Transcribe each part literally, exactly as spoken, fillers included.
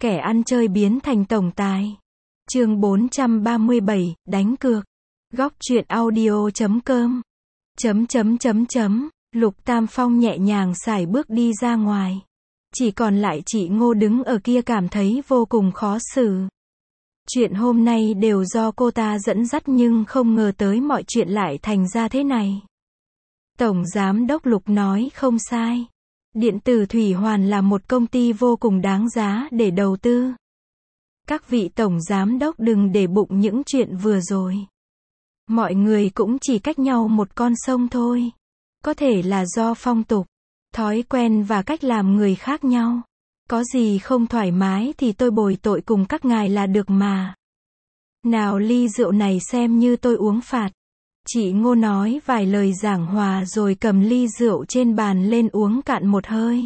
Kẻ ăn chơi biến thành tổng tài. Chương bốn trăm ba mươi bảy, đánh cược. Góc truyện audio chấm com. Chấm chấm chấm chấm, Lục Tam Phong nhẹ nhàng sải bước đi ra ngoài. Chỉ còn lại chị Ngô đứng ở kia cảm thấy vô cùng khó xử. Chuyện hôm nay đều do cô ta dẫn dắt nhưng không ngờ tới mọi chuyện lại thành ra thế này. Tổng Giám đốc Lục nói không sai. Điện tử Thủy Hoàn là một công ty vô cùng đáng giá để đầu tư. Các vị tổng giám đốc đừng để bụng những chuyện vừa rồi. Mọi người cũng chỉ cách nhau một con sông thôi. Có thể là do phong tục, thói quen và cách làm người khác nhau. Có gì không thoải mái thì tôi bồi tội cùng các ngài là được mà. Nào ly rượu này xem như tôi uống phạt. Chị Ngô nói vài lời giảng hòa rồi cầm ly rượu trên bàn lên uống cạn một hơi.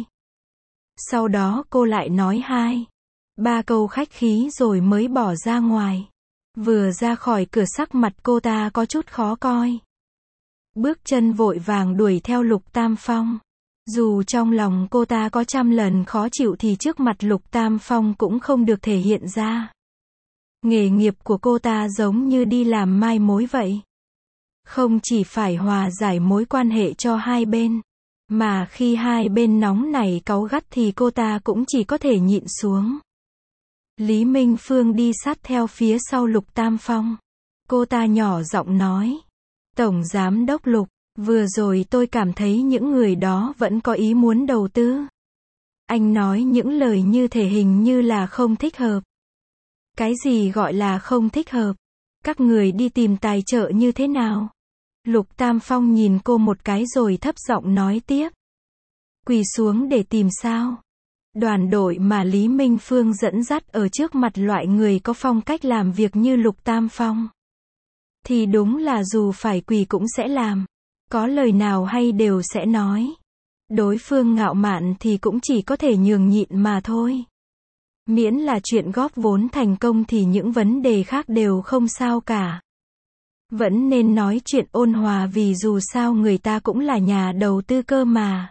Sau đó cô lại nói hai, ba câu khách khí rồi mới bỏ ra ngoài. Vừa ra khỏi cửa sắc mặt cô ta có chút khó coi. Bước chân vội vàng đuổi theo Lục Tam Phong. Dù trong lòng cô ta có trăm lần khó chịu thì trước mặt Lục Tam Phong cũng không được thể hiện ra. Nghề nghiệp của cô ta giống như đi làm mai mối vậy. Không chỉ phải hòa giải mối quan hệ cho hai bên, mà khi hai bên nóng nảy cáu gắt thì cô ta cũng chỉ có thể nhịn xuống. Lý Minh Phương đi sát theo phía sau Lục Tam Phong. Cô ta nhỏ giọng nói. Tổng Giám đốc Lục, vừa rồi tôi cảm thấy những người đó vẫn có ý muốn đầu tư. Anh nói những lời như thể hình như là không thích hợp. Cái gì gọi là không thích hợp? Các người đi tìm tài trợ như thế nào? Lục Tam Phong nhìn cô một cái rồi thấp giọng nói tiếp. Quỳ xuống để tìm sao? Đoàn đội mà Lý Minh Phương dẫn dắt ở trước mặt loại người có phong cách làm việc như Lục Tam Phong. Thì đúng là dù phải quỳ cũng sẽ làm. Có lời nào hay đều sẽ nói. Đối phương ngạo mạn thì cũng chỉ có thể nhường nhịn mà thôi. Miễn là chuyện góp vốn thành công thì những vấn đề khác đều không sao cả. Vẫn nên nói chuyện ôn hòa vì dù sao người ta cũng là nhà đầu tư cơ mà.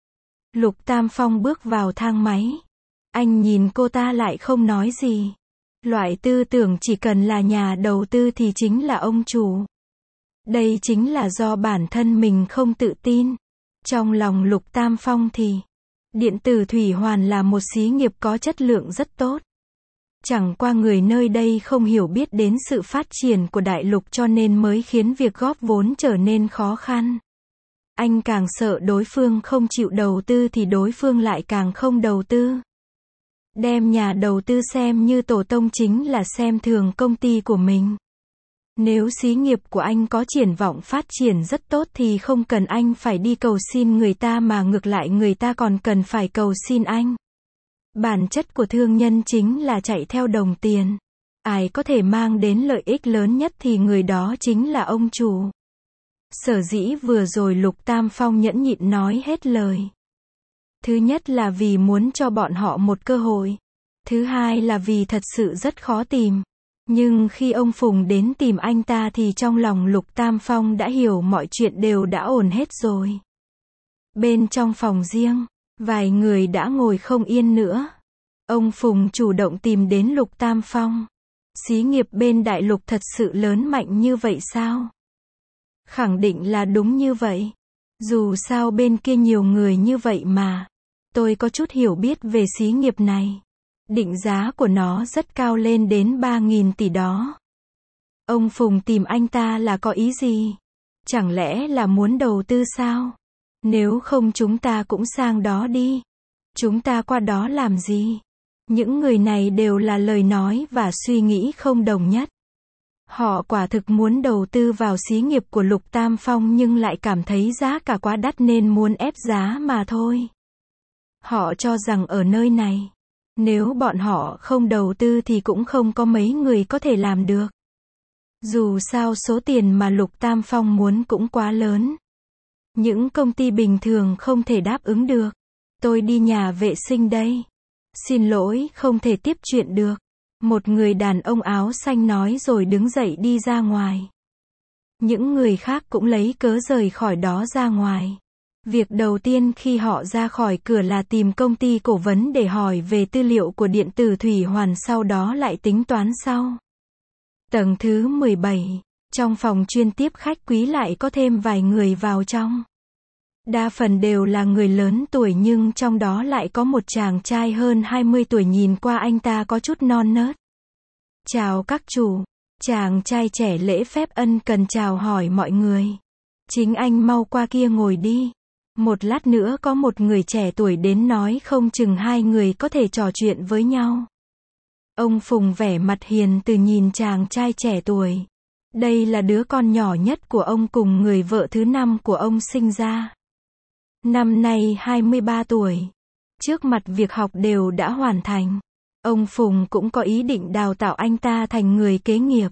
Lục Tam Phong bước vào thang máy. Anh nhìn cô ta lại không nói gì. Loại tư tưởng chỉ cần là nhà đầu tư thì chính là ông chủ. Đây chính là do bản thân mình không tự tin. Trong lòng Lục Tam Phong thì, điện tử Thủy Hoàn là một xí nghiệp có chất lượng rất tốt. Chẳng qua người nơi đây không hiểu biết đến sự phát triển của đại lục cho nên mới khiến việc góp vốn trở nên khó khăn. Anh càng sợ đối phương không chịu đầu tư thì đối phương lại càng không đầu tư. Đem nhà đầu tư xem như tổ tông chính là xem thường công ty của mình. Nếu xí nghiệp của anh có triển vọng phát triển rất tốt thì không cần anh phải đi cầu xin người ta mà ngược lại người ta còn cần phải cầu xin anh. Bản chất của thương nhân chính là chạy theo đồng tiền. Ai có thể mang đến lợi ích lớn nhất thì người đó chính là ông chủ. Sở dĩ vừa rồi Lục Tam Phong nhẫn nhịn nói hết lời. Thứ nhất là vì muốn cho bọn họ một cơ hội. Thứ hai là vì thật sự rất khó tìm. Nhưng khi ông Phùng đến tìm anh ta thì trong lòng Lục Tam Phong đã hiểu mọi chuyện đều đã ổn hết rồi. Bên trong phòng riêng, vài người đã ngồi không yên nữa. Ông Phùng chủ động tìm đến Lục Tam Phong. Xí nghiệp bên đại lục thật sự lớn mạnh như vậy sao? Khẳng định là đúng như vậy. Dù sao bên kia nhiều người như vậy mà. Tôi có chút hiểu biết về xí nghiệp này. Định giá của nó rất cao lên đến ba nghìn tỷ đó. Ông Phùng tìm anh ta là có ý gì? Chẳng lẽ là muốn đầu tư sao? Nếu không chúng ta cũng sang đó đi. Chúng ta qua đó làm gì? Những người này đều là lời nói và suy nghĩ không đồng nhất. Họ quả thực muốn đầu tư vào xí nghiệp của Lục Tam Phong nhưng lại cảm thấy giá cả quá đắt nên muốn ép giá mà thôi. Họ cho rằng ở nơi này, nếu bọn họ không đầu tư thì cũng không có mấy người có thể làm được. Dù sao số tiền mà Lục Tam Phong muốn cũng quá lớn. Những công ty bình thường không thể đáp ứng được. Tôi đi nhà vệ sinh đây. Xin lỗi, không thể tiếp chuyện được. Một người đàn ông áo xanh nói rồi đứng dậy đi ra ngoài. Những người khác cũng lấy cớ rời khỏi đó ra ngoài. Việc đầu tiên khi họ ra khỏi cửa là tìm công ty cổ vấn để hỏi về tư liệu của điện tử Thủy Hoàn, sau đó lại tính toán sau. Tầng thứ mười bảy. Trong phòng chuyên tiếp khách quý lại có thêm vài người vào trong. Đa phần đều là người lớn tuổi, nhưng trong đó lại có một chàng trai hơn hai mươi tuổi, nhìn qua anh ta có chút non nớt. Chào các chủ. Chàng trai trẻ lễ phép ân cần chào hỏi mọi người. Chính anh mau qua kia ngồi đi. Một lát nữa có một người trẻ tuổi đến, nói không chừng hai người có thể trò chuyện với nhau. Ông Phùng vẻ mặt hiền từ nhìn chàng trai trẻ tuổi. Đây là đứa con nhỏ nhất của ông cùng người vợ thứ năm của ông sinh ra. Năm nay hai mươi ba tuổi. Trước mặt việc học đều đã hoàn thành. Ông Phùng cũng có ý định đào tạo anh ta thành người kế nghiệp.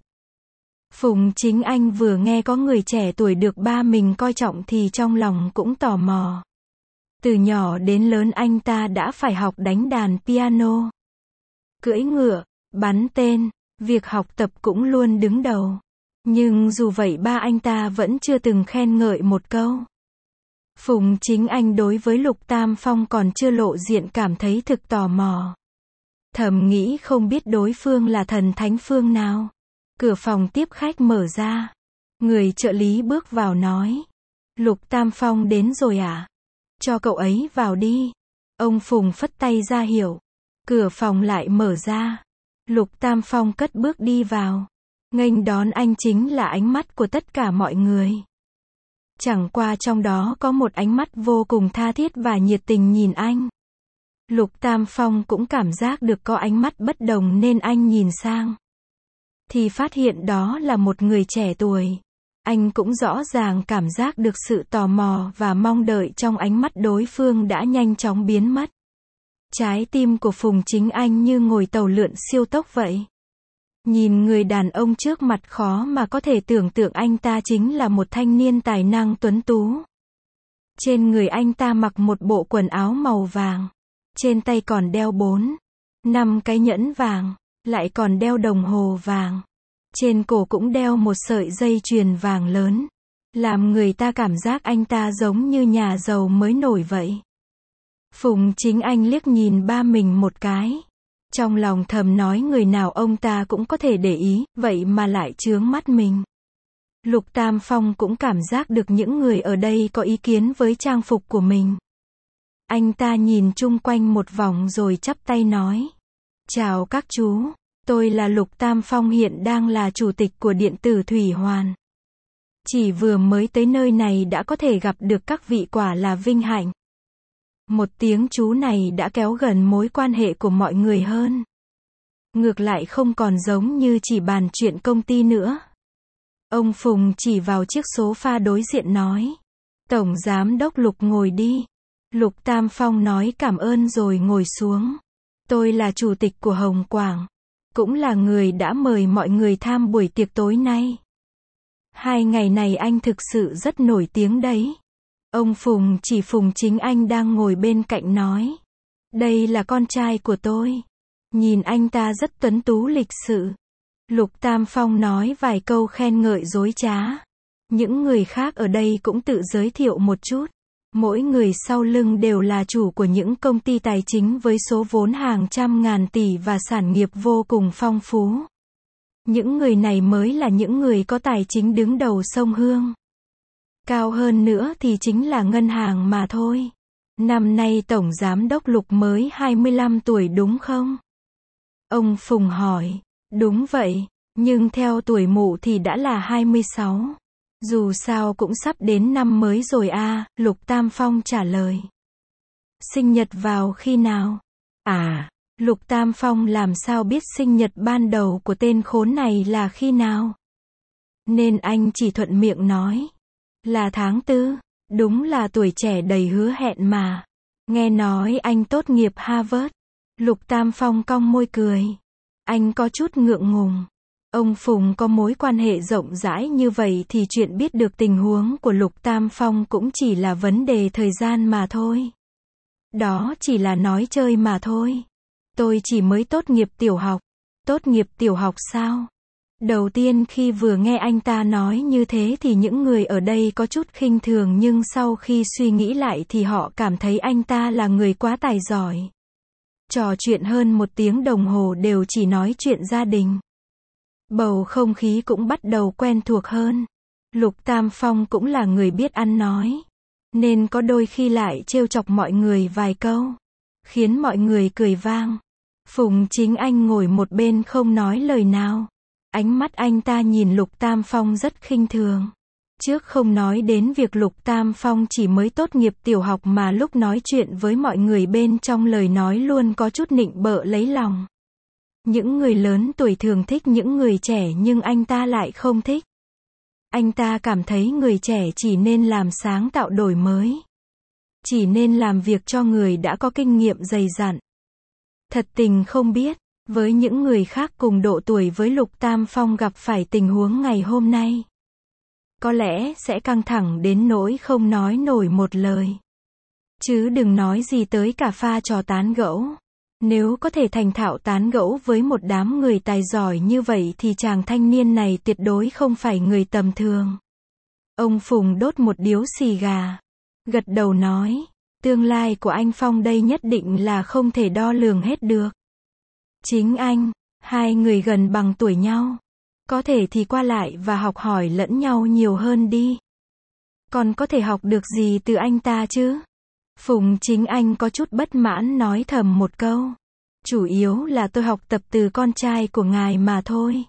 Phùng Chính Anh vừa nghe có người trẻ tuổi được ba mình coi trọng thì trong lòng cũng tò mò. Từ nhỏ đến lớn anh ta đã phải học đánh đàn piano, cưỡi ngựa, bắn tên, việc học tập cũng luôn đứng đầu. Nhưng dù vậy ba anh ta vẫn chưa từng khen ngợi một câu. Phùng Chính Anh đối với Lục Tam Phong còn chưa lộ diện cảm thấy thực tò mò. Thầm nghĩ không biết đối phương là thần thánh phương nào. Cửa phòng tiếp khách mở ra. Người trợ lý bước vào nói. Lục Tam Phong đến rồi à? Cho cậu ấy vào đi. Ông Phùng phất tay ra hiệu. Cửa phòng lại mở ra. Lục Tam Phong cất bước đi vào. Nghênh đón anh chính là ánh mắt của tất cả mọi người. Chẳng qua trong đó có một ánh mắt vô cùng tha thiết và nhiệt tình nhìn anh. Lục Tam Phong cũng cảm giác được có ánh mắt bất đồng nên anh nhìn sang. Thì phát hiện đó là một người trẻ tuổi. Anh cũng rõ ràng cảm giác được sự tò mò và mong đợi trong ánh mắt đối phương đã nhanh chóng biến mất. Trái tim của Phùng Chính Anh như ngồi tàu lượn siêu tốc vậy. Nhìn người đàn ông trước mặt khó mà có thể tưởng tượng anh ta chính là một thanh niên tài năng tuấn tú. Trên người anh ta mặc một bộ quần áo màu vàng. Trên tay còn đeo bốn, năm cái nhẫn vàng, lại còn đeo đồng hồ vàng. Trên cổ cũng đeo một sợi dây chuyền vàng lớn. Làm người ta cảm giác anh ta giống như nhà giàu mới nổi vậy. Phùng Chính Anh liếc nhìn ba mình một cái. Trong lòng thầm nói người nào ông ta cũng có thể để ý, vậy mà lại chướng mắt mình. Lục Tam Phong cũng cảm giác được những người ở đây có ý kiến với trang phục của mình. Anh ta nhìn chung quanh một vòng rồi chắp tay nói. Chào các chú, tôi là Lục Tam Phong, hiện đang là chủ tịch của điện tử Thủy Hoàn. Chỉ vừa mới tới nơi này đã có thể gặp được các vị, quả là vinh hạnh. Một tiếng chú này đã kéo gần mối quan hệ của mọi người hơn. Ngược lại không còn giống như chỉ bàn chuyện công ty nữa. Ông Phùng chỉ vào chiếc sofa đối diện nói. Tổng Giám đốc Lục ngồi đi. Lục Tam Phong nói cảm ơn rồi ngồi xuống. Tôi là chủ tịch của Hồng Quảng. Cũng là người đã mời mọi người tham buổi tiệc tối nay. Hai ngày này anh thực sự rất nổi tiếng đấy. Ông Phùng chỉ Phùng Chính Anh đang ngồi bên cạnh nói. Đây là con trai của tôi. Nhìn anh ta rất tuấn tú lịch sự. Lục Tam Phong nói vài câu khen ngợi dối trá. Những người khác ở đây cũng tự giới thiệu một chút. Mỗi người sau lưng đều là chủ của những công ty tài chính với số vốn hàng trăm ngàn tỷ và sản nghiệp vô cùng phong phú. Những người này mới là những người có tài chính đứng đầu sông Hương. Cao hơn nữa thì chính là ngân hàng mà thôi. Năm nay Tổng Giám đốc Lục mới hai mươi lăm tuổi đúng không? Ông Phùng hỏi. Đúng vậy, nhưng theo tuổi mụ thì đã là hai mươi sáu. Dù sao cũng sắp đến năm mới rồi à, Lục Tam Phong trả lời. Sinh nhật vào khi nào? À, Lục Tam Phong làm sao biết sinh nhật ban đầu của tên khốn này là khi nào? Nên anh chỉ thuận miệng nói. Là tháng tư, đúng là tuổi trẻ đầy hứa hẹn mà. Nghe nói anh tốt nghiệp Harvard. Lục Tam Phong cong môi cười. Anh có chút ngượng ngùng. Ông Phùng có mối quan hệ rộng rãi như vậy thì chuyện biết được tình huống của Lục Tam Phong cũng chỉ là vấn đề thời gian mà thôi. Đó chỉ là nói chơi mà thôi. Tôi chỉ mới tốt nghiệp tiểu học. Tốt nghiệp tiểu học sao? Đầu tiên khi vừa nghe anh ta nói như thế thì những người ở đây có chút khinh thường, nhưng sau khi suy nghĩ lại thì họ cảm thấy anh ta là người quá tài giỏi. Trò chuyện hơn một tiếng đồng hồ đều chỉ nói chuyện gia đình. Bầu không khí cũng bắt đầu quen thuộc hơn. Lục Tam Phong cũng là người biết ăn nói, nên có đôi khi lại trêu chọc mọi người vài câu, khiến mọi người cười vang. Phùng Chính Anh ngồi một bên không nói lời nào. Ánh mắt anh ta nhìn Lục Tam Phong rất khinh thường. Trước không nói đến việc Lục Tam Phong chỉ mới tốt nghiệp tiểu học mà lúc nói chuyện với mọi người bên trong lời nói luôn có chút nịnh bợ lấy lòng. Những người lớn tuổi thường thích những người trẻ nhưng anh ta lại không thích. Anh ta cảm thấy người trẻ chỉ nên làm sáng tạo đổi mới. Chỉ nên làm việc cho người đã có kinh nghiệm dày dặn. Thật tình không biết, với những người khác cùng độ tuổi với Lục Tam Phong gặp phải tình huống ngày hôm nay, có lẽ sẽ căng thẳng đến nỗi không nói nổi một lời. Chứ đừng nói gì tới cả pha trò tán gẫu. Nếu có thể thành thạo tán gẫu với một đám người tài giỏi như vậy thì chàng thanh niên này tuyệt đối không phải người tầm thường. Ông Phùng đốt một điếu xì gà, gật đầu nói, tương lai của anh Phong đây nhất định là không thể đo lường hết được. Chính anh, hai người gần bằng tuổi nhau, có thể thì qua lại và học hỏi lẫn nhau nhiều hơn đi. Còn có thể học được gì từ anh ta chứ? Phùng Chính Anh có chút bất mãn nói thầm một câu. Chủ yếu là tôi học tập từ con trai của ngài mà thôi.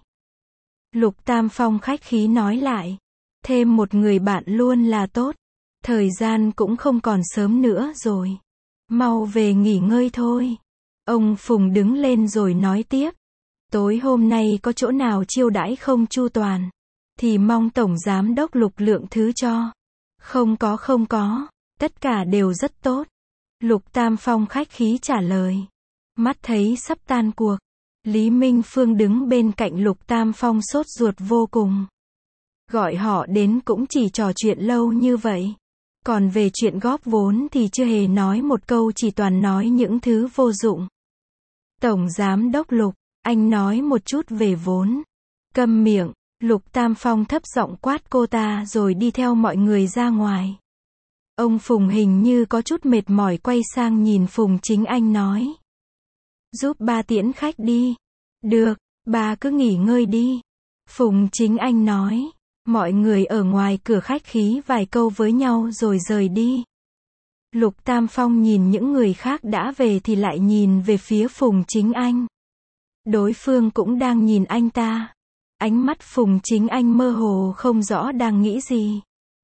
Lục Tam Phong khách khí nói lại. Thêm một người bạn luôn là tốt. Thời gian cũng không còn sớm nữa rồi. Mau về nghỉ ngơi thôi. Ông Phùng đứng lên rồi nói tiếp. Tối hôm nay có chỗ nào chiêu đãi không chu toàn, thì mong Tổng Giám đốc Lục lượng thứ cho. Không có không có. Tất cả đều rất tốt. Lục Tam Phong khách khí trả lời. Mắt thấy sắp tan cuộc. Lý Minh Phương đứng bên cạnh Lục Tam Phong sốt ruột vô cùng. Gọi họ đến cũng chỉ trò chuyện lâu như vậy. Còn về chuyện góp vốn thì chưa hề nói một câu, chỉ toàn nói những thứ vô dụng. Tổng Giám đốc Lục, anh nói một chút về vốn. Câm miệng. Lục Tam Phong thấp giọng quát cô ta rồi đi theo mọi người ra ngoài. Ông Phùng hình như có chút mệt mỏi quay sang nhìn Phùng Chính Anh nói. Giúp ba tiễn khách đi. Được, ba cứ nghỉ ngơi đi. Phùng Chính Anh nói. Mọi người ở ngoài cửa khách khí vài câu với nhau rồi rời đi. Lục Tam Phong nhìn những người khác đã về thì lại nhìn về phía Phùng Chính Anh. Đối phương cũng đang nhìn anh ta. Ánh mắt Phùng Chính Anh mơ hồ không rõ đang nghĩ gì.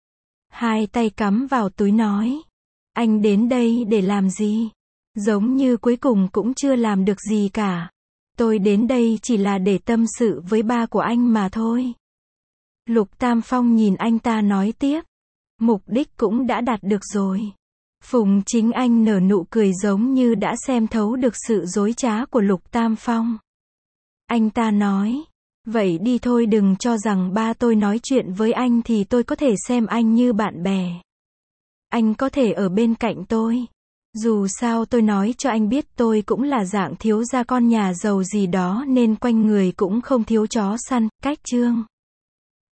Hai tay cắm vào túi nói. Anh đến đây để làm gì? Giống như cuối cùng cũng chưa làm được gì cả. Tôi đến đây chỉ là để tâm sự với ba của anh mà thôi. Lục Tam Phong nhìn anh ta nói tiếp. Mục đích cũng đã đạt được rồi. Phùng Chính Anh nở nụ cười giống như đã xem thấu được sự dối trá của Lục Tam Phong. Anh ta nói. Vậy đi thôi, đừng cho rằng ba tôi nói chuyện với anh thì tôi có thể xem anh như bạn bè. Anh có thể ở bên cạnh tôi. Dù sao tôi nói cho anh biết tôi cũng là dạng thiếu gia con nhà giàu gì đó nên quanh người cũng không thiếu chó săn, cách chương.